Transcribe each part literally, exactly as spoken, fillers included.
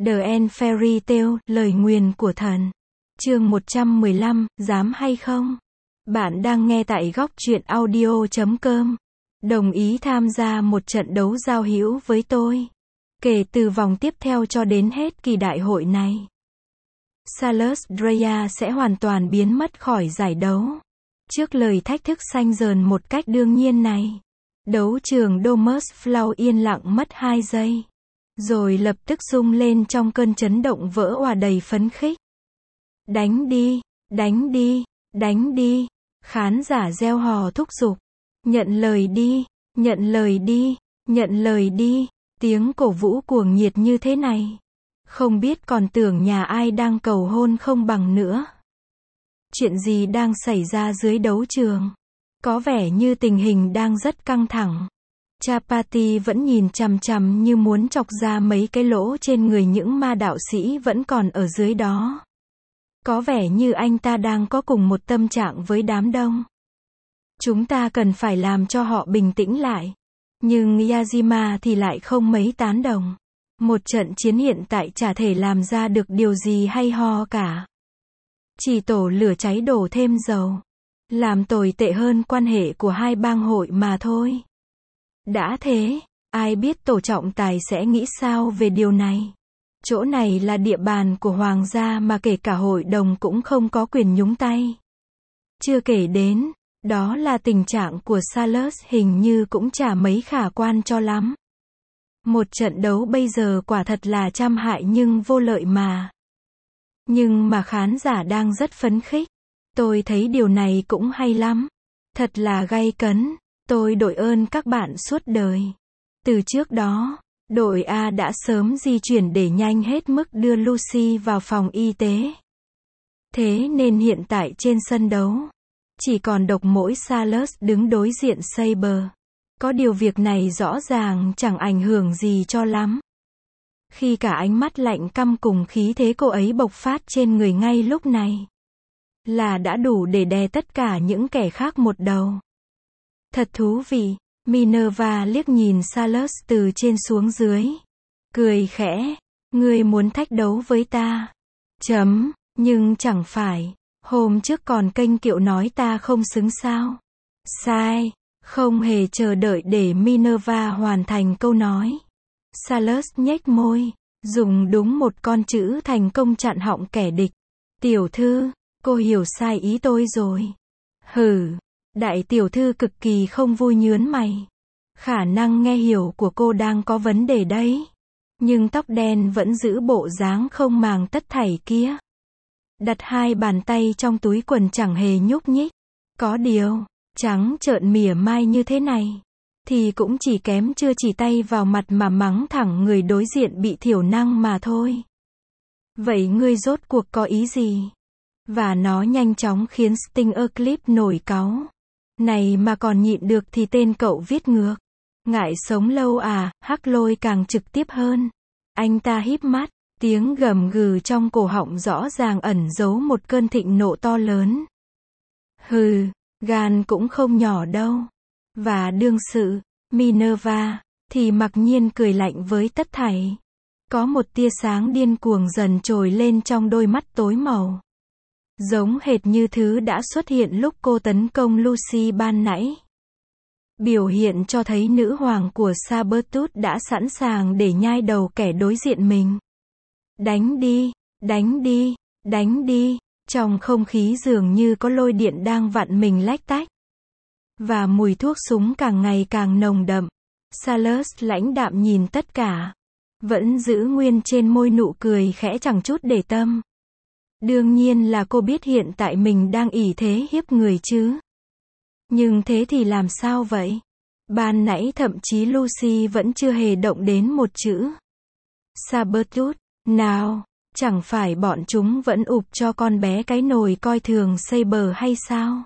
The End Fairy Tale, lời nguyền của thần. Chương một trăm mười lăm, dám hay không? Bạn đang nghe tại góc truyện audio chấm com. Đồng ý tham gia một trận đấu giao hữu với tôi. Kể từ vòng tiếp theo cho đến hết kỳ đại hội này, Salus Dreya sẽ hoàn toàn biến mất khỏi giải đấu. Trước lời thách thức xanh dờn một cách đương nhiên này, đấu trường Domus Flow yên lặng mất hai giây. Rồi lập tức rung lên trong cơn chấn động vỡ òa đầy phấn khích. Đánh đi, đánh đi, đánh đi. Khán giả reo hò thúc giục. Nhận lời đi, nhận lời đi, nhận lời đi. Tiếng cổ vũ cuồng nhiệt như thế này, không biết còn tưởng nhà ai đang cầu hôn không bằng nữa. Chuyện gì đang xảy ra dưới đấu trường? Có vẻ như tình hình đang rất căng thẳng. Chapati vẫn nhìn chằm chằm như muốn chọc ra mấy cái lỗ trên người những ma đạo sĩ vẫn còn ở dưới đó. Có vẻ như anh ta đang có cùng một tâm trạng với đám đông. Chúng ta cần phải làm cho họ bình tĩnh lại. Nhưng Yajima thì lại không mấy tán đồng. Một trận chiến hiện tại chả thể làm ra được điều gì hay ho cả. Chỉ tổ lửa cháy đổ thêm dầu. Làm tồi tệ hơn quan hệ của hai bang hội mà thôi. Đã thế, ai biết tổ trọng tài sẽ nghĩ sao về điều này? Chỗ này là địa bàn của hoàng gia mà kể cả hội đồng cũng không có quyền nhúng tay. Chưa kể đến, đó là tình trạng của Salus hình như cũng chả mấy khả quan cho lắm. Một trận đấu bây giờ quả thật là trăm hại nhưng vô lợi mà. Nhưng mà khán giả đang rất phấn khích. Tôi thấy điều này cũng hay lắm. Thật là gay cấn. Tôi đội ơn các bạn suốt đời. Từ trước đó, đội A đã sớm di chuyển để nhanh hết mức đưa Lucy vào phòng y tế. Thế nên hiện tại trên sân đấu, chỉ còn độc mỗi Salus đứng đối diện Saber. Có điều việc này rõ ràng chẳng ảnh hưởng gì cho lắm. Khi cả ánh mắt lạnh căm cùng khí thế cô ấy bộc phát trên người ngay lúc này, là đã đủ để đè tất cả những kẻ khác một đầu. Thật thú vị. Minerva liếc nhìn Salus từ trên xuống dưới. Cười khẽ. Ngươi muốn thách đấu với ta. Chấm. Nhưng chẳng phải. Hôm trước còn kênh kiệu nói ta không xứng sao. Sai. Không hề chờ đợi để Minerva hoàn thành câu nói. Salus nhếch môi. Dùng đúng một con chữ thành công chặn họng kẻ địch. Tiểu thư, cô hiểu sai ý tôi rồi. Hừ. Đại tiểu thư cực kỳ không vui nhướng mày. Khả năng nghe hiểu của cô đang có vấn đề đấy. Nhưng tóc đen vẫn giữ bộ dáng không màng tất thảy kia. Đặt hai bàn tay trong túi quần chẳng hề nhúc nhích. Có điều, trắng trợn mỉa mai như thế này, thì cũng chỉ kém chưa chỉ tay vào mặt mà mắng thẳng người đối diện bị thiểu năng mà thôi. Vậy ngươi rốt cuộc có ý gì? Và nó nhanh chóng khiến Sting Eclipse nổi cáu. Này mà còn nhịn được thì tên cậu viết ngược. Ngại sống lâu à, Hắc Lôi càng trực tiếp hơn. Anh ta híp mắt, tiếng gầm gừ trong cổ họng rõ ràng ẩn giấu một cơn thịnh nộ to lớn. Hừ, gan cũng không nhỏ đâu. Và đương sự, Minerva, thì mặc nhiên cười lạnh với tất thảy. Có một tia sáng điên cuồng dần trồi lên trong đôi mắt tối màu. Giống hệt như thứ đã xuất hiện lúc cô tấn công Lucy ban nãy. Biểu hiện cho thấy nữ hoàng của Sabertooth đã sẵn sàng để nhai đầu kẻ đối diện mình. Đánh đi, đánh đi, đánh đi. Trong không khí dường như có lôi điện đang vặn mình lách tách. Và mùi thuốc súng càng ngày càng nồng đậm. Salus lãnh đạm nhìn tất cả. Vẫn giữ nguyên trên môi nụ cười khẽ chẳng chút để tâm. Đương nhiên là cô biết hiện tại mình đang ỷ thế hiếp người chứ. Nhưng thế thì làm sao vậy? Ban nãy thậm chí Lucy vẫn chưa hề động đến một chữ. Sabertooth, nào, chẳng phải bọn chúng vẫn ụp cho con bé cái nồi coi thường Saber hay sao?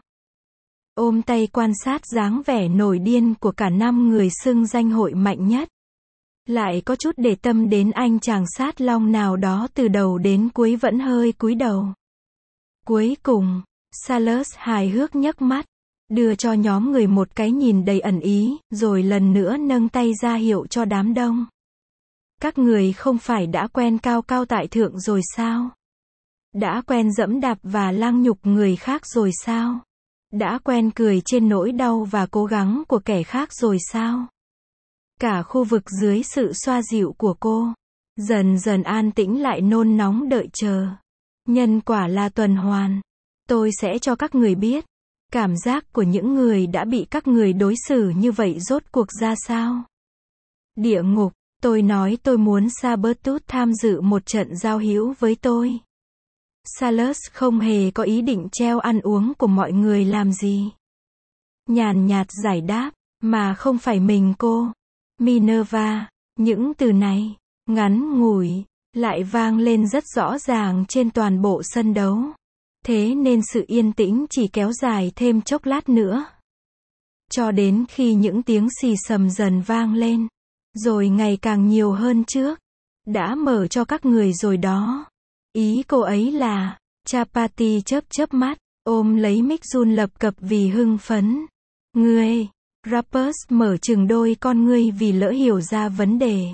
Ôm tay quan sát dáng vẻ nổi điên của cả năm người xưng danh hội mạnh nhất. Lại có chút để tâm đến anh chàng sát long nào đó từ đầu đến cuối vẫn hơi cúi đầu. Cuối cùng, Salus hài hước nhấc mắt, đưa cho nhóm người một cái nhìn đầy ẩn ý, rồi lần nữa nâng tay ra hiệu cho đám đông. Các người không phải đã quen cao cao tại thượng rồi sao? Đã quen dẫm đạp và lang nhục người khác rồi sao? Đã quen cười trên nỗi đau và cố gắng của kẻ khác rồi sao? Cả khu vực dưới sự xoa dịu của cô, dần dần an tĩnh lại nôn nóng đợi chờ. Nhân quả là tuần hoàn. Tôi sẽ cho các người biết, cảm giác của những người đã bị các người đối xử như vậy rốt cuộc ra sao. Địa ngục, tôi nói tôi muốn Sabretooth tham dự một trận giao hữu với tôi. Salus không hề có ý định treo ăn uống của mọi người làm gì. Nhàn nhạt giải đáp, mà không phải mình cô. Minerva, những từ này, ngắn ngủi, lại vang lên rất rõ ràng trên toàn bộ sân đấu. Thế nên sự yên tĩnh chỉ kéo dài thêm chốc lát nữa. Cho đến khi những tiếng xì xầm dần vang lên, rồi ngày càng nhiều hơn trước. Đã mở cho các người rồi đó. Ý cô ấy là, Chapati chớp chớp mắt, ôm lấy mic run lập cập vì hưng phấn. Ngươi, Rappers mở chừng đôi con ngươi vì lỡ hiểu ra vấn đề.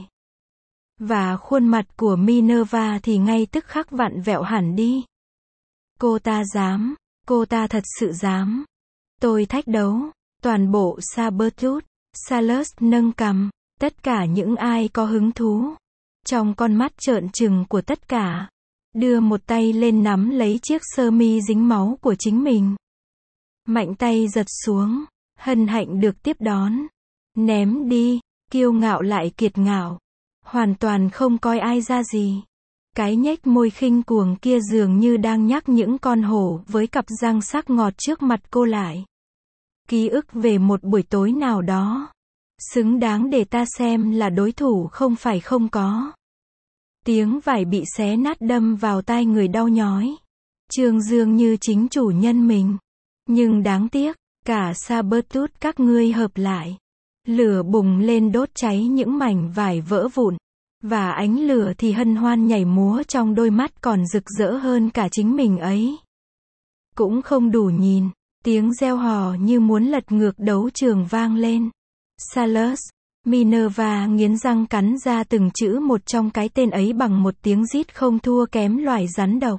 Và khuôn mặt của Minerva thì ngay tức khắc vặn vẹo hẳn đi. Cô ta dám, cô ta thật sự dám. Tôi thách đấu, toàn bộ Sabretooth, Salus nâng cằm, tất cả những ai có hứng thú. Trong con mắt trợn trừng của tất cả, đưa một tay lên nắm lấy chiếc sơ mi dính máu của chính mình. Mạnh tay giật xuống, hân hạnh được tiếp đón. Ném đi, kiêu ngạo lại kiệt ngạo. Hoàn toàn không coi ai ra gì. Cái nhếch môi khinh cuồng kia dường như đang nhắc những con hổ với cặp răng sắc ngọt trước mặt cô lại. Ký ức về một buổi tối nào đó. Xứng đáng để ta xem là đối thủ không phải không có. Tiếng vải bị xé nát đâm vào tai người đau nhói. Trương dương như chính chủ nhân mình. Nhưng đáng tiếc, cả Sabretooth các ngươi hợp lại. Lửa bùng lên đốt cháy những mảnh vải vỡ vụn. Và ánh lửa thì hân hoan nhảy múa trong đôi mắt còn rực rỡ hơn cả chính mình ấy. Cũng không đủ nhìn, tiếng reo hò như muốn lật ngược đấu trường vang lên. Salus, Minerva nghiến răng cắn ra từng chữ một trong cái tên ấy bằng một tiếng rít không thua kém loài rắn độc.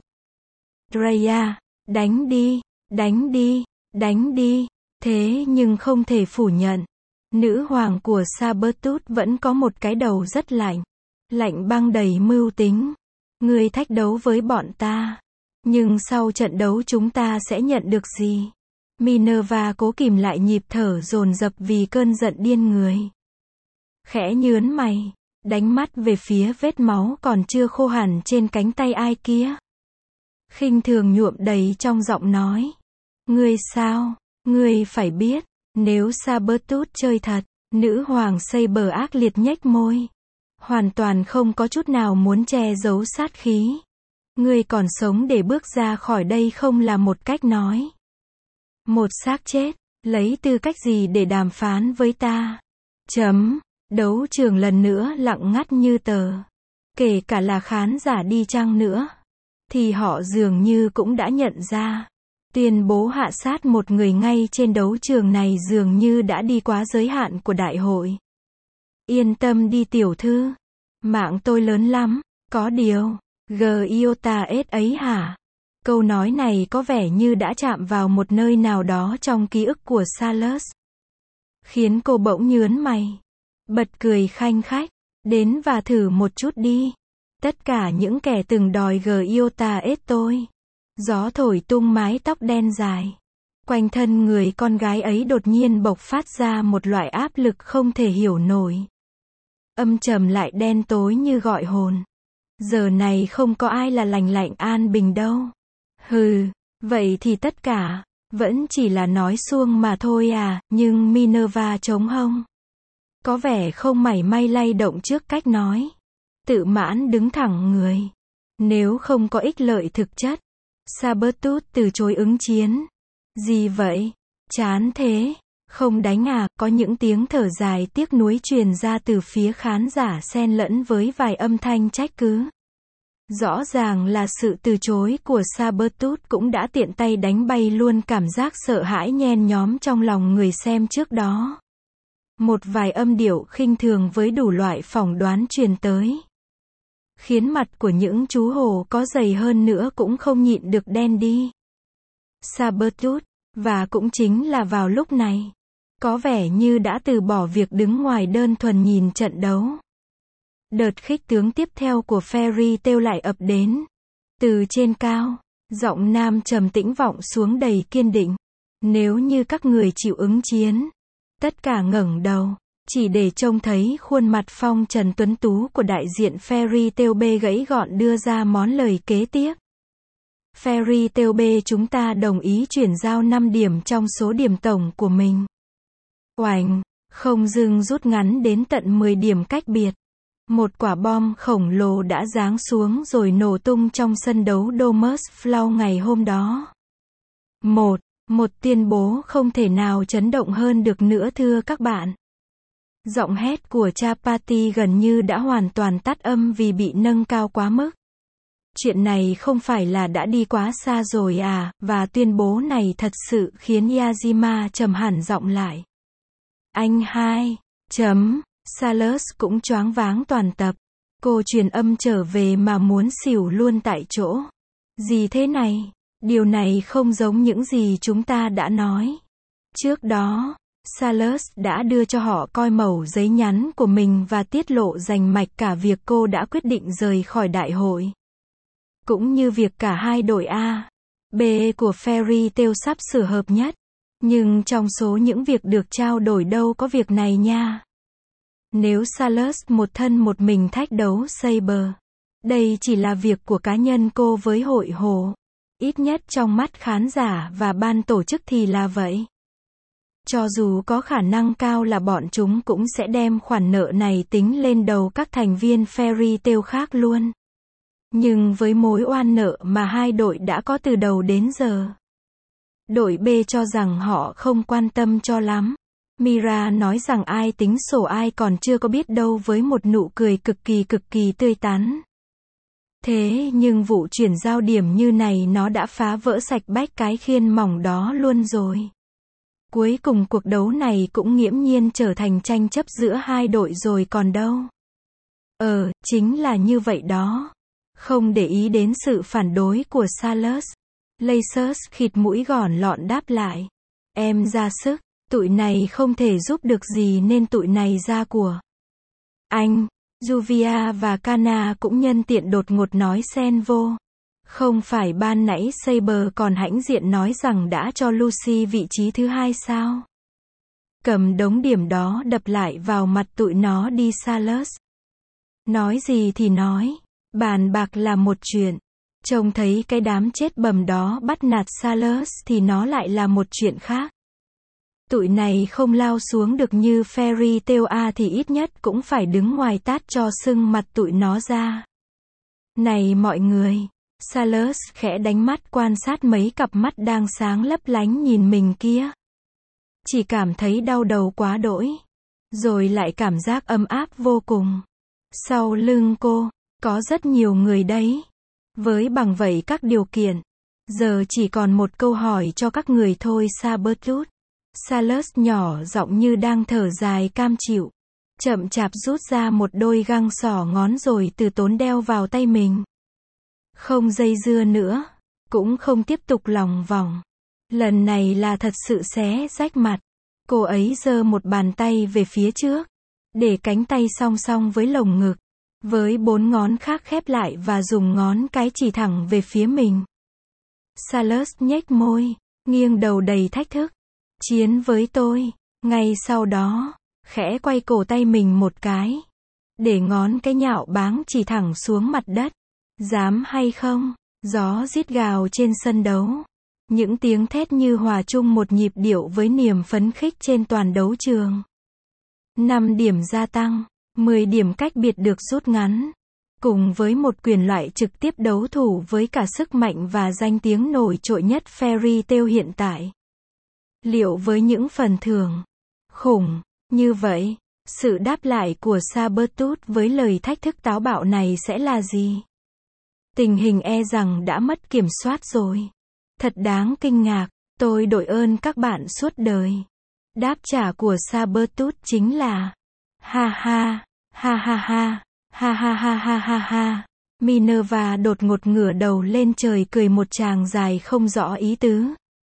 Rhea, đánh đi, đánh đi, đánh đi. Thế nhưng không thể phủ nhận, nữ hoàng của Sabretooth vẫn có một cái đầu rất lạnh. Lạnh băng đầy mưu tính. Ngươi thách đấu với bọn ta. Nhưng sau trận đấu chúng ta sẽ nhận được gì? Minerva cố kìm lại nhịp thở dồn dập vì cơn giận điên người. Khẽ nhớn mày, đánh mắt về phía vết máu còn chưa khô hẳn trên cánh tay ai kia. Khinh thường nhuộm đầy trong giọng nói. Ngươi sao? Ngươi phải biết, nếu Sabretooth chơi thật, nữ hoàng Saber ác liệt nhếch môi. Hoàn toàn không có chút nào muốn che giấu sát khí. Ngươi còn sống để bước ra khỏi đây không là một cách nói. Một xác chết, lấy tư cách gì để đàm phán với ta? Chấm. Đấu trường lần nữa lặng ngắt như tờ. Kể cả là khán giả đi chăng nữa, thì họ dường như cũng đã nhận ra. Tuyên bố hạ sát một người ngay trên đấu trường này dường như đã đi quá giới hạn của đại hội. Yên tâm đi tiểu thư. Mạng tôi lớn lắm, có điều, Giota S ấy hả? Câu nói này có vẻ như đã chạm vào một nơi nào đó trong ký ức của Salus. Khiến cô bỗng nhớn mày. Bật cười khanh khách. Đến và thử một chút đi. Tất cả những kẻ từng đòi Giota S tôi. Gió thổi tung mái tóc đen dài. Quanh thân người con gái ấy đột nhiên bộc phát ra một loại áp lực không thể hiểu nổi. Âm trầm lại đen tối như gọi hồn. Giờ này không có ai là lành lạnh an bình đâu. Hừ, vậy thì tất cả, vẫn chỉ là nói suông mà thôi à, nhưng Minerva trống hông. Có vẻ không mảy may lay động trước cách nói. Tự mãn đứng thẳng người. Nếu không có ích lợi thực chất, Sabretooth từ chối ứng chiến. Gì vậy? Chán thế. Không đánh à, có những tiếng thở dài tiếc nuối truyền ra từ phía khán giả xen lẫn với vài âm thanh trách cứ. Rõ ràng là sự từ chối của Sabretooth cũng đã tiện tay đánh bay luôn cảm giác sợ hãi nhen nhóm trong lòng người xem trước đó. Một vài âm điệu khinh thường với đủ loại phỏng đoán truyền tới, khiến mặt của những chú hổ có dày hơn nữa cũng không nhịn được đen đi. Sabretooth, và cũng chính là vào lúc này, có vẻ như đã từ bỏ việc đứng ngoài đơn thuần nhìn trận đấu. Đợt khích tướng tiếp theo của Fairy Tail lại ập đến. Từ trên cao, giọng nam trầm tĩnh vọng xuống đầy kiên định. Nếu như các người chịu ứng chiến, tất cả ngẩng đầu, chỉ để trông thấy khuôn mặt phong trần tuấn tú của đại diện Fairy Tail B gãy gọn đưa ra món lời kế tiếp. Fairy Tail B, chúng ta đồng ý chuyển giao năm điểm trong số điểm tổng của mình. Oành, không dừng rút ngắn đến tận mười điểm cách biệt. Một quả bom khổng lồ đã giáng xuống rồi nổ tung trong sân đấu Domus Flow ngày hôm đó. Một, một tuyên bố không thể nào chấn động hơn được nữa thưa các bạn. Giọng hét của Chapati gần như đã hoàn toàn tắt âm vì bị nâng cao quá mức. Chuyện này không phải là đã đi quá xa rồi à, và tuyên bố này thật sự khiến Yajima trầm hẳn giọng lại. Anh hai, chấm, Salus cũng choáng váng toàn tập. Cô truyền âm trở về mà muốn xỉu luôn tại chỗ. Gì thế này? Điều này không giống những gì chúng ta đã nói. Trước đó, Salus đã đưa cho họ coi mẩu giấy nhắn của mình và tiết lộ rành mạch cả việc cô đã quyết định rời khỏi đại hội. Cũng như việc cả hai đội A, B của Fairy Tail sắp sửa hợp nhất. Nhưng trong số những việc được trao đổi đâu có việc này nha. Nếu Salus một thân một mình thách đấu Saber, đây chỉ là việc của cá nhân cô với hội hồ. Ít nhất trong mắt khán giả và ban tổ chức thì là vậy. Cho dù có khả năng cao là bọn chúng cũng sẽ đem khoản nợ này tính lên đầu các thành viên Fairy Tail khác luôn. Nhưng với mối oan nợ mà hai đội đã có từ đầu đến giờ, đội B cho rằng họ không quan tâm cho lắm. Mira nói rằng ai tính sổ ai còn chưa có biết đâu với một nụ cười cực kỳ cực kỳ tươi tắn. Thế nhưng vụ chuyển giao điểm như này nó đã phá vỡ sạch bách cái khiên mỏng đó luôn rồi. Cuối cùng cuộc đấu này cũng nghiễm nhiên trở thành tranh chấp giữa hai đội rồi còn đâu. Ờ, chính là như vậy đó. Không để ý đến sự phản đối của Salus, Lasers khịt mũi gòn lọn đáp lại. Em ra sức, tụi này không thể giúp được gì nên tụi này ra của. Anh, Juvia và Kana cũng nhân tiện đột ngột nói xen vô. Không phải ban nãy Saber còn hãnh diện nói rằng đã cho Lucy vị trí thứ hai sao? Cầm đống điểm đó đập lại vào mặt tụi nó đi Salus. Nói gì thì nói, bàn bạc là một chuyện. Trông thấy cái đám chết bầm đó bắt nạt Salus thì nó lại là một chuyện khác. Tụi này không lao xuống được như Fairy Tail A thì ít nhất cũng phải đứng ngoài tát cho sưng mặt tụi nó ra. Này mọi người, Salus khẽ đánh mắt quan sát mấy cặp mắt đang sáng lấp lánh nhìn mình kia. Chỉ cảm thấy đau đầu quá đỗi. Rồi lại cảm giác ấm áp vô cùng. Sau lưng cô, có rất nhiều người đấy. Với bằng vậy các điều kiện, giờ chỉ còn một câu hỏi cho các người thôi Sabretooth. Salus nhỏ giọng như đang thở dài cam chịu. Chậm chạp rút ra một đôi găng xỏ ngón rồi từ tốn đeo vào tay mình. Không dây dưa nữa, cũng không tiếp tục lòng vòng. Lần này là thật sự xé rách mặt. Cô ấy giơ một bàn tay về phía trước, để cánh tay song song với lồng ngực, với bốn ngón khác khép lại và dùng ngón cái chỉ thẳng về phía mình. Salus nhếch môi, nghiêng đầu đầy thách thức. Chiến với tôi. Ngay sau đó, khẽ quay cổ tay mình một cái, để ngón cái nhạo báng chỉ thẳng xuống mặt đất. Dám hay không? Gió rít gào trên sân đấu. Những tiếng thét như hòa chung một nhịp điệu với niềm phấn khích trên toàn đấu trường. năm điểm gia tăng, mười điểm cách biệt được rút ngắn. Cùng với một quyền loại trực tiếp đấu thủ với cả sức mạnh và danh tiếng nổi trội nhất Fairy Tail hiện tại. Liệu với những phần thưởng khủng như vậy, sự đáp lại của Sabretooth với lời thách thức táo bạo này sẽ là gì? Tình hình e rằng đã mất kiểm soát rồi. Thật đáng kinh ngạc, tôi đội ơn các bạn suốt đời. Đáp trả của Sabretooth chính là ha ha, ha ha ha, ha ha ha ha ha ha. Minerva đột ngột ngửa đầu lên trời cười một tràng dài không rõ ý tứ.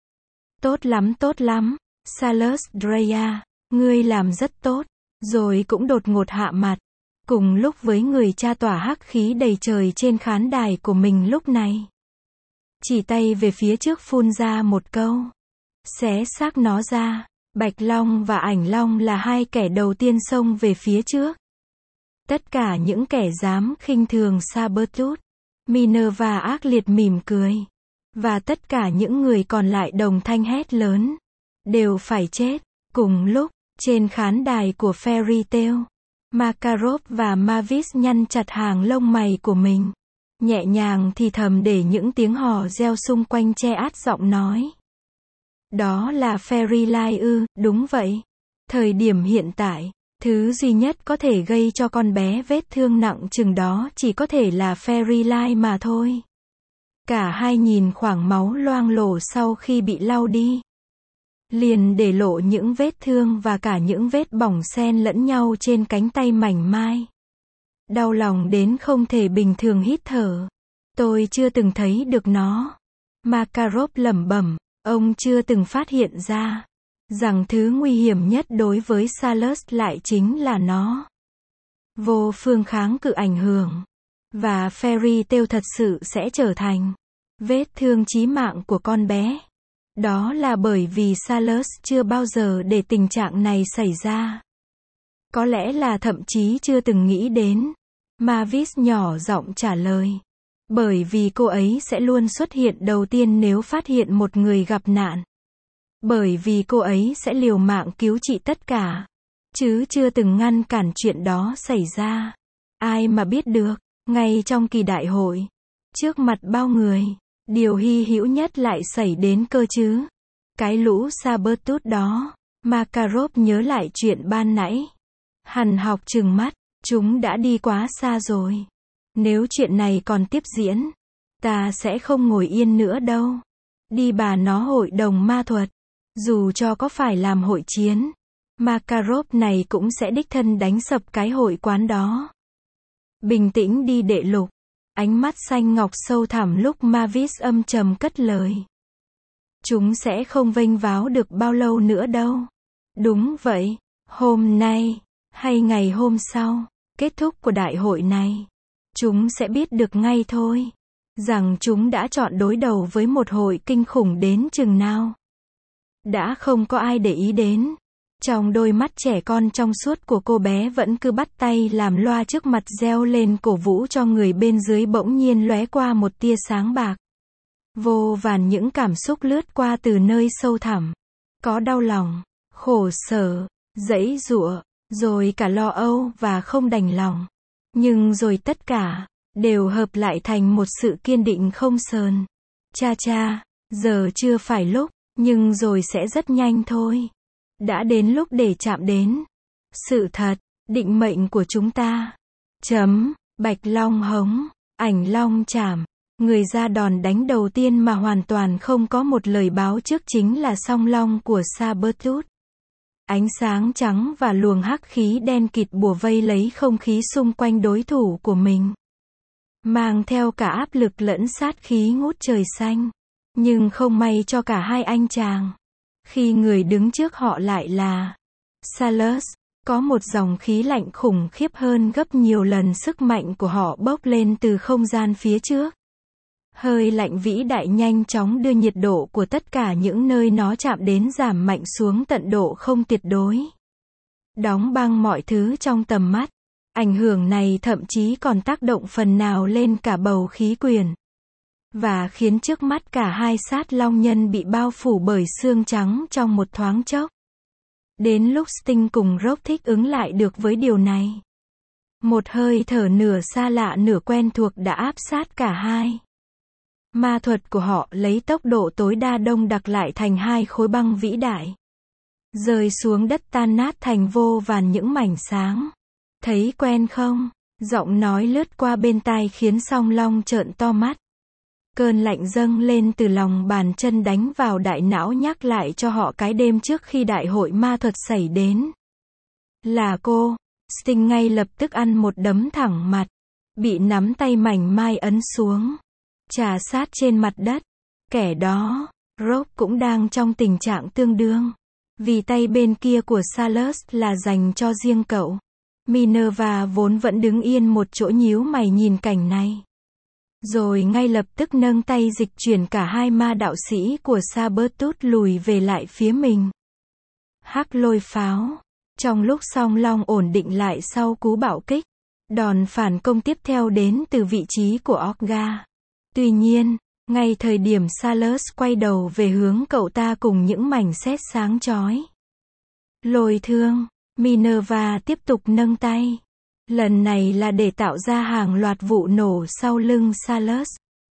Tốt lắm tốt lắm, Salus Dreya, ngươi làm rất tốt, rồi cũng đột ngột hạ mặt. Cùng lúc với người cha tỏa hắc khí đầy trời trên khán đài của mình lúc này. Chỉ tay về phía trước phun ra một câu. Xé xác nó ra. Bạch Long và Ảnh Long là hai kẻ đầu tiên xông về phía trước. Tất cả những kẻ dám khinh thường Sabretooth, Minerva ác liệt mỉm cười. Và tất cả những người còn lại đồng thanh hét lớn. Đều phải chết. Cùng lúc, trên khán đài của Fairy Tail, Makarov và Mavis nhăn chặt hàng lông mày của mình. Nhẹ nhàng thì thầm để những tiếng hò reo xung quanh che át giọng nói. Đó là Fairy Light ư, đúng vậy. Thời điểm hiện tại, thứ duy nhất có thể gây cho con bé vết thương nặng chừng đó chỉ có thể là Fairy Light mà thôi. Cả hai nhìn khoảng máu loang lổ sau khi bị lau đi. Liền để lộ những vết thương và cả những vết bỏng xen lẫn nhau trên cánh tay mảnh mai. Đau lòng đến không thể bình thường hít thở. Tôi chưa từng thấy được nó. Makarov lẩm bẩm, ông chưa từng phát hiện ra rằng thứ nguy hiểm nhất đối với Salus lại chính là nó. Vô phương kháng cự ảnh hưởng. Và Fairy Tail thật sự sẽ trở thành vết thương chí mạng của con bé. Đó là bởi vì Salus chưa bao giờ để tình trạng này xảy ra. Có lẽ là thậm chí chưa từng nghĩ đến. Mavis nhỏ giọng trả lời. Bởi vì cô ấy sẽ luôn xuất hiện đầu tiên nếu phát hiện một người gặp nạn. Bởi vì cô ấy sẽ liều mạng cứu trị tất cả. Chứ chưa từng ngăn cản chuyện đó xảy ra. Ai mà biết được, ngay trong kỳ đại hội, trước mặt bao người, điều hy hữu nhất lại xảy đến cơ chứ. Cái lũ Sabretooth đó. Makarov nhớ lại chuyện ban nãy. Hằn học trừng mắt, chúng đã đi quá xa rồi. Nếu chuyện này còn tiếp diễn, ta sẽ không ngồi yên nữa đâu. Đi bà nó hội đồng ma thuật. Dù cho có phải làm hội chiến, Makarov này cũng sẽ đích thân đánh sập cái hội quán đó. Bình tĩnh đi đệ lục. Ánh mắt xanh ngọc sâu thẳm lúc Mavis âm trầm cất lời. Chúng sẽ không vênh váo được bao lâu nữa đâu. Đúng vậy, hôm nay, hay ngày hôm sau, kết thúc của đại hội này, chúng sẽ biết được ngay thôi, rằng chúng đã chọn đối đầu với một hội kinh khủng đến chừng nào. Đã không có ai để ý đến. Trong đôi mắt trẻ con trong suốt của cô bé vẫn cứ bắt tay làm loa trước mặt reo lên cổ vũ cho người bên dưới bỗng nhiên lóe qua một tia sáng bạc. Vô vàn những cảm xúc lướt qua từ nơi sâu thẳm. Có đau lòng, khổ sở, giãy giụa, rồi cả lo âu và không đành lòng. Nhưng rồi tất cả, đều hợp lại thành một sự kiên định không sờn. Cha cha, giờ chưa phải lúc, nhưng rồi sẽ rất nhanh thôi. Đã đến lúc để chạm đến sự thật, định mệnh của chúng ta. Chấm, Bạch Long hống, Ảnh Long chảm. Người ra đòn đánh đầu tiên mà hoàn toàn không có một lời báo trước chính là song long của Sabretooth. Ánh sáng trắng và luồng hắc khí đen kịt bủa vây lấy không khí xung quanh đối thủ của mình. Mang theo cả áp lực lẫn sát khí ngút trời xanh. Nhưng không may cho cả hai anh chàng. Khi người đứng trước họ lại là Salus, có một dòng khí lạnh khủng khiếp hơn gấp nhiều lần sức mạnh của họ bốc lên từ không gian phía trước. Hơi lạnh vĩ đại nhanh chóng đưa nhiệt độ của tất cả những nơi nó chạm đến giảm mạnh xuống tận độ không tuyệt đối. Đóng băng mọi thứ trong tầm mắt. Ảnh hưởng này thậm chí còn tác động phần nào lên cả bầu khí quyển. Và khiến trước mắt cả hai sát long nhân bị bao phủ bởi xương trắng trong một thoáng chốc. Đến lúc Sting cùng Rogue thích ứng lại được với điều này. Một hơi thở nửa xa lạ nửa quen thuộc đã áp sát cả hai. Ma thuật của họ lấy tốc độ tối đa đông đặc lại thành hai khối băng vĩ đại. Rơi xuống đất tan nát thành vô vàn những mảnh sáng. Thấy quen không? Giọng nói lướt qua bên tai khiến song long trợn to mắt. Cơn lạnh dâng lên từ lòng bàn chân đánh vào đại não nhắc lại cho họ cái đêm trước khi đại hội ma thuật xảy đến. Là cô. Sting ngay lập tức ăn một đấm thẳng mặt. Bị nắm tay mảnh mai ấn xuống. Chà sát trên mặt đất. Kẻ đó, Rob cũng đang trong tình trạng tương đương. Vì tay bên kia của Salus là dành cho riêng cậu. Minerva vốn vẫn đứng yên một chỗ nhíu mày nhìn cảnh này. Rồi ngay lập tức nâng tay dịch chuyển cả hai ma đạo sĩ của Sabertooth lùi về lại phía mình. Hắc lôi pháo. Trong lúc song long ổn định lại sau cú bạo kích, đòn phản công tiếp theo đến từ vị trí của Olga. Tuy nhiên, ngay thời điểm Salus quay đầu về hướng cậu ta cùng những mảnh sét sáng chói. Lôi thương, Minerva tiếp tục nâng tay. Lần này là để tạo ra hàng loạt vụ nổ sau lưng Salus.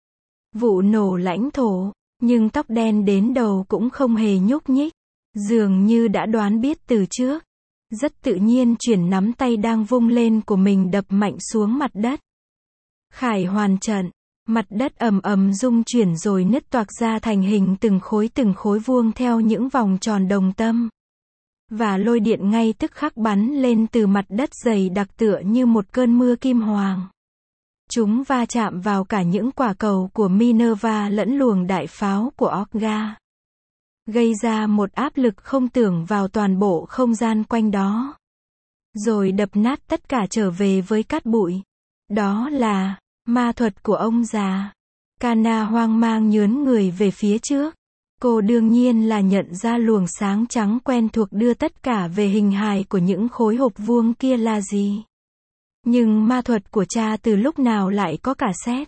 Vụ nổ lãnh thổ, nhưng tóc đen đến đầu cũng không hề nhúc nhích. Dường như đã đoán biết từ trước. Rất tự nhiên chuyển nắm tay đang vung lên của mình đập mạnh xuống mặt đất. Khải hoàn trận. Mặt đất ầm ầm rung chuyển rồi nứt toạc ra thành hình từng khối từng khối vuông theo những vòng tròn đồng tâm. Và lôi điện ngay tức khắc bắn lên từ mặt đất dày đặc tựa như một cơn mưa kim hoàng. Chúng va chạm vào cả những quả cầu của Minerva lẫn luồng đại pháo của Olga. Gây ra một áp lực không tưởng vào toàn bộ không gian quanh đó. Rồi đập nát tất cả trở về với cát bụi. Đó là ma thuật của ông già. Kana hoang mang nhướn người về phía trước. Cô đương nhiên là nhận ra luồng sáng trắng quen thuộc đưa tất cả về hình hài của những khối hộp vuông kia là gì. Nhưng ma thuật của cha từ lúc nào lại có cả sét?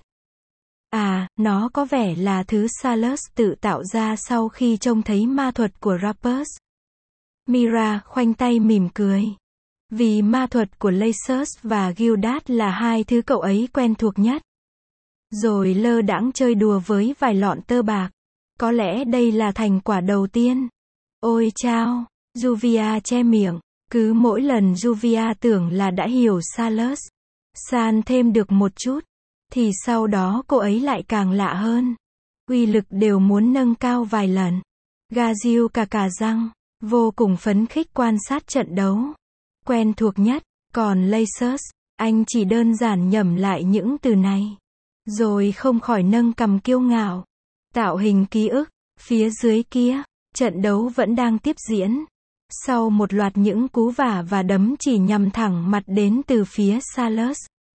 À, nó có vẻ là thứ Salus tự tạo ra sau khi trông thấy ma thuật của Rapus. Mira khoanh tay mỉm cười. Vì ma thuật của Lacus và Gildas là hai thứ cậu ấy quen thuộc nhất. Rồi lơ đãng chơi đùa với vài lọn tơ bạc. Có lẽ đây là thành quả đầu tiên. Ôi chao, Juvia che miệng. Cứ mỗi lần Juvia tưởng là đã hiểu Salus, san thêm được một chút, thì sau đó cô ấy lại càng lạ hơn. Uy lực đều muốn nâng cao vài lần. Gazil cà cà răng, vô cùng phấn khích quan sát trận đấu. Quen thuộc nhất, còn Lacus, anh chỉ đơn giản nhẩm lại những từ này. Rồi không khỏi nâng cằm kiêu ngạo. Tạo hình ký ức, phía dưới kia, trận đấu vẫn đang tiếp diễn. Sau một loạt những cú vả và đấm chỉ nhằm thẳng mặt đến từ phía Salus.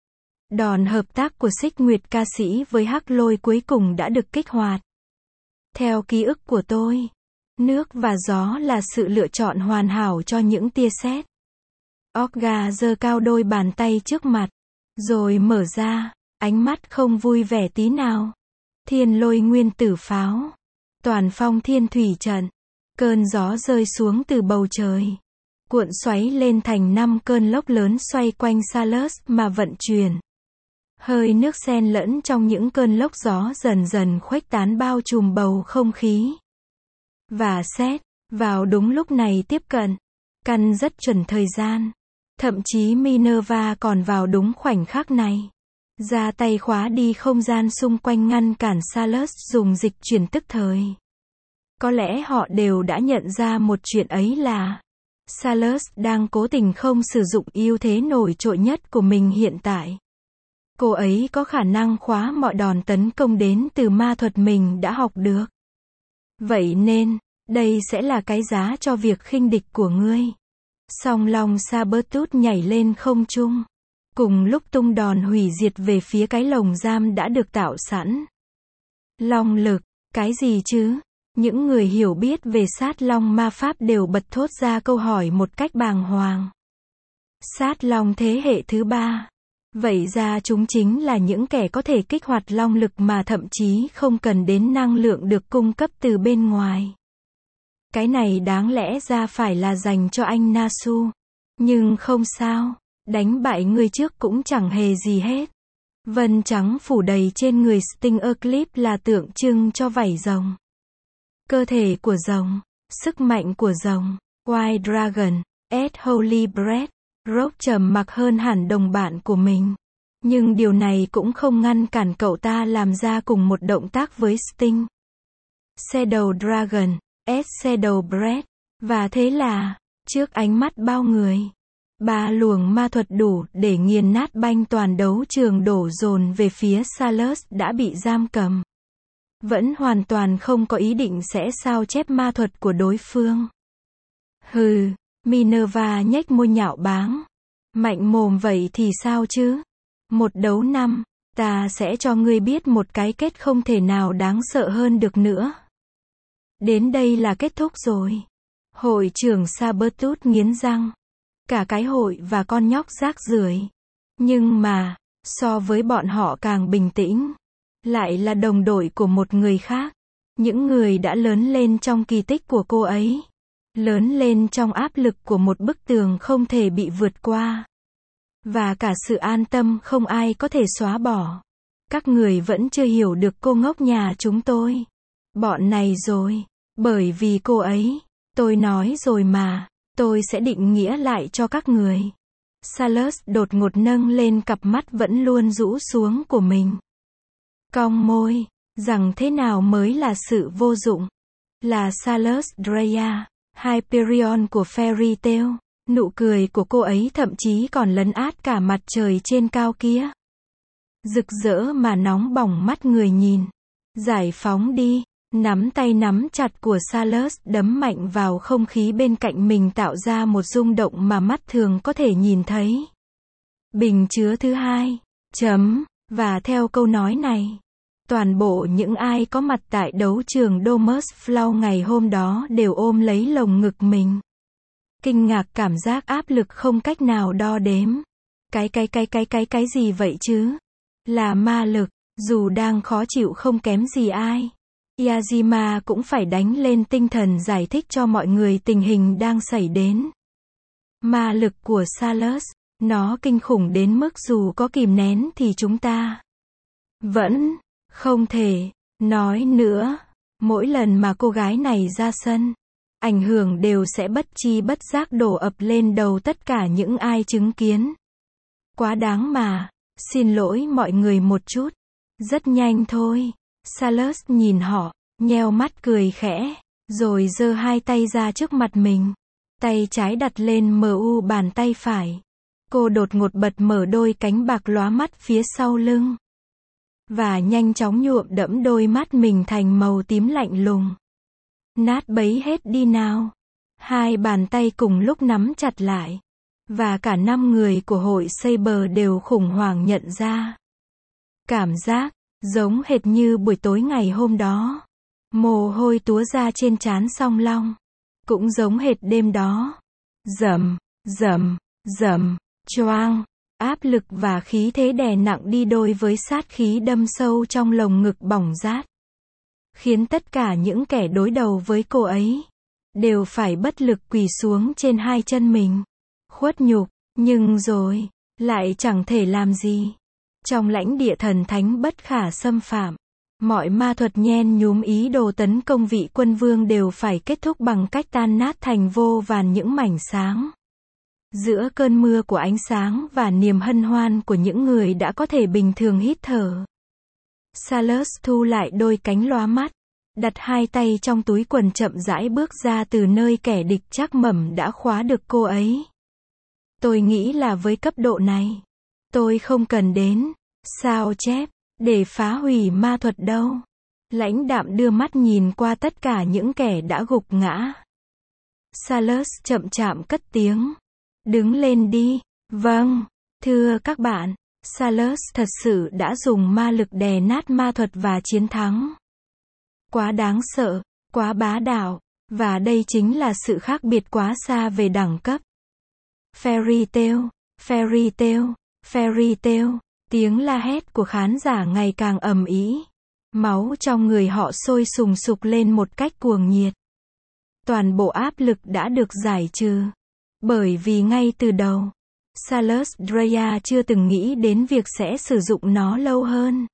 Đòn hợp tác của Xích Nguyệt ca sĩ với Hắc Lôi cuối cùng đã được kích hoạt. Theo ký ức của tôi, nước và gió là sự lựa chọn hoàn hảo cho những tia sét. Olga giơ cao đôi bàn tay trước mặt, rồi mở ra, ánh mắt không vui vẻ tí nào. Thiên lôi nguyên tử pháo. Toàn phong thiên thủy trận. Cơn gió rơi xuống từ bầu trời. Cuộn xoáy lên thành năm cơn lốc lớn xoay quanh Salus mà vận chuyển. Hơi nước xen lẫn trong những cơn lốc gió dần dần khuếch tán bao trùm bầu không khí. Và sét, vào đúng lúc này tiếp cận. Căn rất chuẩn thời gian. Thậm chí Minerva còn vào đúng khoảnh khắc này. Ra tay khóa đi không gian xung quanh ngăn cản Salus dùng dịch chuyển tức thời. Có lẽ họ đều đã nhận ra một chuyện ấy là Salus đang cố tình không sử dụng ưu thế nổi trội nhất của mình hiện tại. Cô ấy có khả năng khóa mọi đòn tấn công đến từ ma thuật mình đã học được. Vậy nên, đây sẽ là cái giá cho việc khinh địch của ngươi. Song long Sabertooth nhảy lên không trung. Cùng lúc tung đòn hủy diệt về phía cái lồng giam đã được tạo sẵn. Long lực, cái gì chứ? Những người hiểu biết về sát long ma pháp đều bật thốt ra câu hỏi một cách bàng hoàng. Sát long thế hệ thứ ba. Vậy ra chúng chính là những kẻ có thể kích hoạt long lực mà thậm chí không cần đến năng lượng được cung cấp từ bên ngoài. Cái này đáng lẽ ra phải là dành cho anh Nasu. Nhưng không sao. Đánh bại người trước cũng chẳng hề gì hết. Vân trắng phủ đầy trên người Sting Eclipse là tượng trưng cho vảy rồng. Cơ thể của rồng, sức mạnh của rồng, White Dragon, S Holy Breath, Rogue trầm mặc hơn hẳn đồng bạn của mình. Nhưng điều này cũng không ngăn cản cậu ta làm ra cùng một động tác với Sting. Shadow Dragon, S Shadow Breath. Và thế là, trước ánh mắt bao người, ba luồng ma thuật đủ để nghiền nát banh toàn đấu trường đổ dồn về phía Salus đã bị giam cầm. Vẫn hoàn toàn không có ý định sẽ sao chép ma thuật của đối phương. Hừ, Minerva nhếch môi nhạo báng. Mạnh mồm vậy thì sao chứ? Một đấu năm, ta sẽ cho ngươi biết một cái kết không thể nào đáng sợ hơn được nữa. Đến đây là kết thúc rồi. Hội trưởng Sabertooth nghiến răng. Cả cái hội và con nhóc rác rưởi. Nhưng mà, so với bọn họ càng bình tĩnh. Lại là đồng đội của một người khác. Những người đã lớn lên trong kỳ tích của cô ấy. Lớn lên trong áp lực của một bức tường không thể bị vượt qua. Và cả sự an tâm không ai có thể xóa bỏ. Các người vẫn chưa hiểu được cô ngốc nhà chúng tôi. Bọn này rồi. Bởi vì cô ấy. Tôi nói rồi mà. Tôi sẽ định nghĩa lại cho các người. Salus đột ngột nâng lên cặp mắt vẫn luôn rũ xuống của mình. Cong môi. Rằng thế nào mới là sự vô dụng. Là Salus Drea. Hyperion của Fairy Tail. Nụ cười của cô ấy thậm chí còn lấn át cả mặt trời trên cao kia. Rực rỡ mà nóng bỏng mắt người nhìn. Giải phóng đi. Nắm tay nắm chặt của Salus đấm mạnh vào không khí bên cạnh mình tạo ra một rung động mà mắt thường có thể nhìn thấy. Bình chứa thứ hai. Chấm. Và theo câu nói này, toàn bộ những ai có mặt tại đấu trường Domus Flow ngày hôm đó đều ôm lấy lồng ngực mình. Kinh ngạc cảm giác áp lực không cách nào đo đếm. Cái cái cái cái cái cái gì vậy chứ? Là ma lực, dù đang khó chịu không kém gì ai. Yazima cũng phải đánh lên tinh thần giải thích cho mọi người tình hình đang xảy đến. Ma lực của Salus, nó kinh khủng đến mức dù có kìm nén thì chúng ta vẫn không thể nói nữa. Mỗi lần mà cô gái này ra sân, ảnh hưởng đều sẽ bất chi bất giác đổ ập lên đầu tất cả những ai chứng kiến. Quá đáng mà, xin lỗi mọi người một chút. Rất nhanh thôi. Salus nhìn họ, nheo mắt cười khẽ, rồi giơ hai tay ra trước mặt mình. Tay trái đặt lên em u bàn tay phải. Cô đột ngột bật mở đôi cánh bạc lóa mắt phía sau lưng. Và nhanh chóng nhuộm đẫm đôi mắt mình thành màu tím lạnh lùng. Nát bấy hết đi nào. Hai bàn tay cùng lúc nắm chặt lại. Và cả năm người của hội Saber đều khủng hoảng nhận ra. Cảm giác giống hệt như buổi tối ngày hôm đó. Mồ hôi túa ra trên trán Song Long. Cũng giống hệt đêm đó. Rầm, rầm, rầm, choang. Áp lực và khí thế đè nặng đi đôi với sát khí đâm sâu trong lồng ngực bỏng rát. Khiến tất cả những kẻ đối đầu với cô ấy đều phải bất lực quỳ xuống trên hai chân mình. Khuất nhục, nhưng rồi lại chẳng thể làm gì. Trong lãnh địa thần thánh bất khả xâm phạm, mọi ma thuật nhen nhúm ý đồ tấn công vị quân vương đều phải kết thúc bằng cách tan nát thành vô vàn những mảnh sáng. Giữa cơn mưa của ánh sáng và niềm hân hoan của những người đã có thể bình thường hít thở, Salus thu lại đôi cánh lóa mắt, đặt hai tay trong túi quần chậm rãi bước ra từ nơi kẻ địch chắc mẩm đã khóa được cô ấy. Tôi nghĩ là với cấp độ này, tôi không cần đến sao chép để phá hủy ma thuật đâu. Lãnh đạm đưa mắt nhìn qua tất cả những kẻ đã gục ngã. Salus chậm chạm cất tiếng. Đứng lên đi. Vâng, thưa các bạn, Salus thật sự đã dùng ma lực đè nát ma thuật và chiến thắng. Quá đáng sợ, quá bá đạo, và đây chính là sự khác biệt quá xa về đẳng cấp. Fairy Tail, Fairy Tail, Fairy Tail. Tiếng la hét của khán giả ngày càng ầm ĩ. Máu trong người họ sôi sùng sục lên một cách cuồng nhiệt. Toàn bộ áp lực đã được giải trừ. Bởi vì ngay từ đầu, Salus Drea chưa từng nghĩ đến việc sẽ sử dụng nó lâu hơn.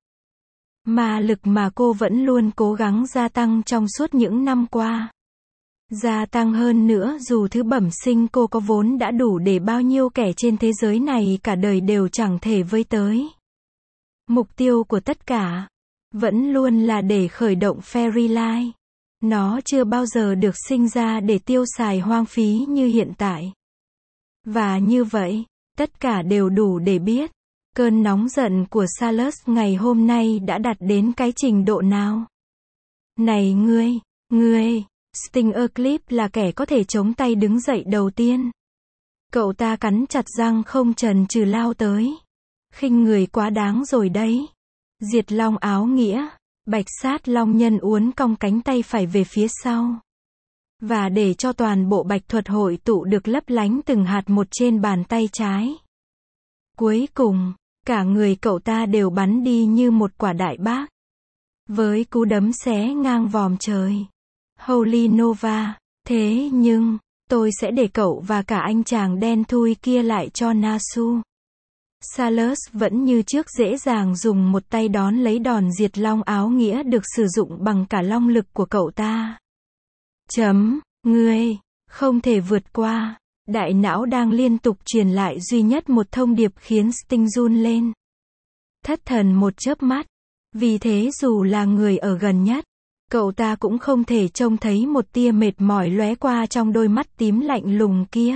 Ma lực mà cô vẫn luôn cố gắng gia tăng trong suốt những năm qua. Gia tăng hơn nữa dù thứ bẩm sinh cô có vốn đã đủ để bao nhiêu kẻ trên thế giới này cả đời đều chẳng thể với tới. Mục tiêu của tất cả vẫn luôn là để khởi động Fairylight. Nó chưa bao giờ được sinh ra để tiêu xài hoang phí như hiện tại. Và như vậy, tất cả đều đủ để biết, cơn nóng giận của Salus ngày hôm nay đã đạt đến cái trình độ nào. Này ngươi, ngươi, Stinger Clip là kẻ có thể chống tay đứng dậy đầu tiên. Cậu ta cắn chặt răng không chần chừ lao tới. Khinh người quá đáng rồi đấy. Diệt Long áo nghĩa, Bạch Sát Long nhân uốn cong cánh tay phải về phía sau. Và để cho toàn bộ bạch thuật hội tụ được lấp lánh từng hạt một trên bàn tay trái. Cuối cùng, cả người cậu ta đều bắn đi như một quả đại bác. Với cú đấm xé ngang vòm trời. Holy Nova, thế nhưng, tôi sẽ để cậu và cả anh chàng đen thui kia lại cho Nasu. Salus vẫn như trước dễ dàng dùng một tay đón lấy đòn diệt long áo nghĩa được sử dụng bằng cả long lực của cậu ta. Chấm, ngươi, không thể vượt qua. Đại não đang liên tục truyền lại duy nhất một thông điệp khiến Sting run lên. Thất thần một chớp mắt. Vì thế dù là người ở gần nhất, cậu ta cũng không thể trông thấy một tia mệt mỏi lóe qua trong đôi mắt tím lạnh lùng kia.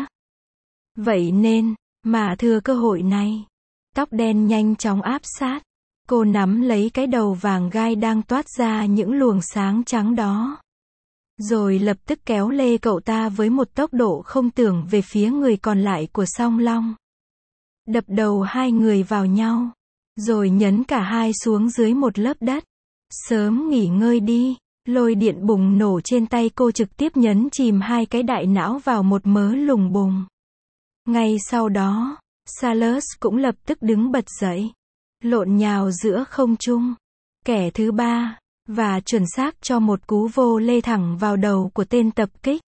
Vậy nên, mà thừa cơ hội này, tóc đen nhanh chóng áp sát. Cô nắm lấy cái đầu vàng gai đang toát ra những luồng sáng trắng đó. Rồi lập tức kéo lê cậu ta với một tốc độ không tưởng về phía người còn lại của Song Long. Đập đầu hai người vào nhau. Rồi nhấn cả hai xuống dưới một lớp đất. Sớm nghỉ ngơi đi. Lôi điện bùng nổ trên tay cô trực tiếp nhấn chìm hai cái đại não vào một mớ lùng bùng. Ngay sau đó, Salus cũng lập tức đứng bật dậy. Lộn nhào giữa không trung. Kẻ thứ ba. Và chuẩn xác cho một cú vô lê thẳng vào đầu của tên tập kích.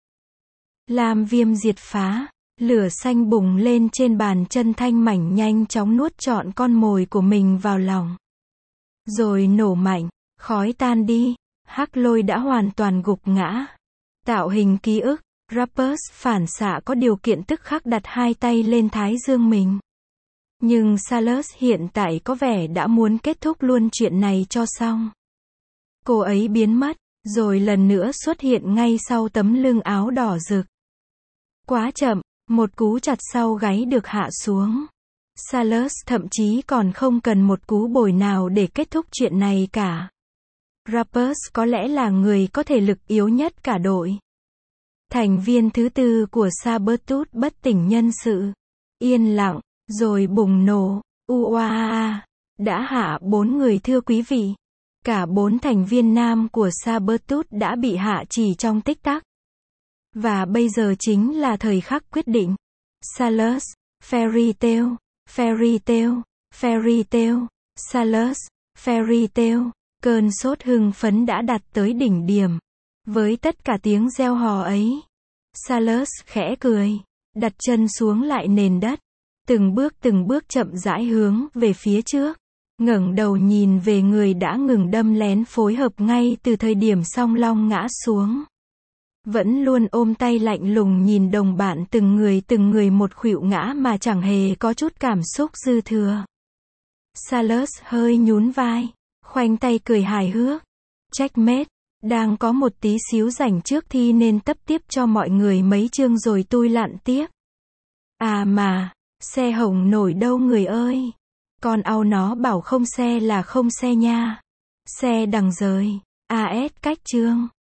Lam viêm diệt phá. Lửa xanh bùng lên trên bàn chân thanh mảnh nhanh chóng nuốt trọn con mồi của mình vào lòng. Rồi nổ mạnh, khói tan đi, Hắc Lôi đã hoàn toàn gục ngã. Tạo hình ký ức, Rappers phản xạ có điều kiện tức khắc đặt hai tay lên thái dương mình. Nhưng Salus hiện tại có vẻ đã muốn kết thúc luôn chuyện này cho xong. Cô ấy biến mất, rồi lần nữa xuất hiện ngay sau tấm lưng áo đỏ rực. Quá chậm. Một cú chặt sau gáy được hạ xuống. Salus thậm chí còn không cần một cú bồi nào để kết thúc chuyện này cả. Rappers có lẽ là người có thể lực yếu nhất cả đội. Thành viên thứ tư của Sabertooth bất tỉnh nhân sự. Yên lặng, rồi bùng nổ. Uaa, đã hạ bốn người thưa quý vị. Cả bốn thành viên nam của Sabertooth đã bị hạ chỉ trong tích tắc. Và bây giờ chính là thời khắc quyết định. Salus, Fairy Tail, Fairy Tail, Fairy Tail, Salus, Fairy Tail. Cơn sốt hưng phấn đã đạt tới đỉnh điểm. Với tất cả tiếng reo hò ấy, Salus khẽ cười, đặt chân xuống lại nền đất, từng bước từng bước chậm rãi hướng về phía trước, ngẩng đầu nhìn về người đã ngừng đâm lén phối hợp ngay từ thời điểm Song Long ngã xuống. Vẫn luôn ôm tay lạnh lùng nhìn đồng bạn từng người từng người một khuỵu ngã mà chẳng hề có chút cảm xúc dư thừa. Salus hơi nhún vai, khoanh tay cười hài hước. Checkmate, đang có một tí xíu rảnh trước thi nên tấp tiếp cho mọi người mấy chương rồi tui lặn tiếp. À mà, xe hồng nổi đâu người ơi. Con au nó bảo không xe là không xe nha. Xe đằng rời, a ét cách chương.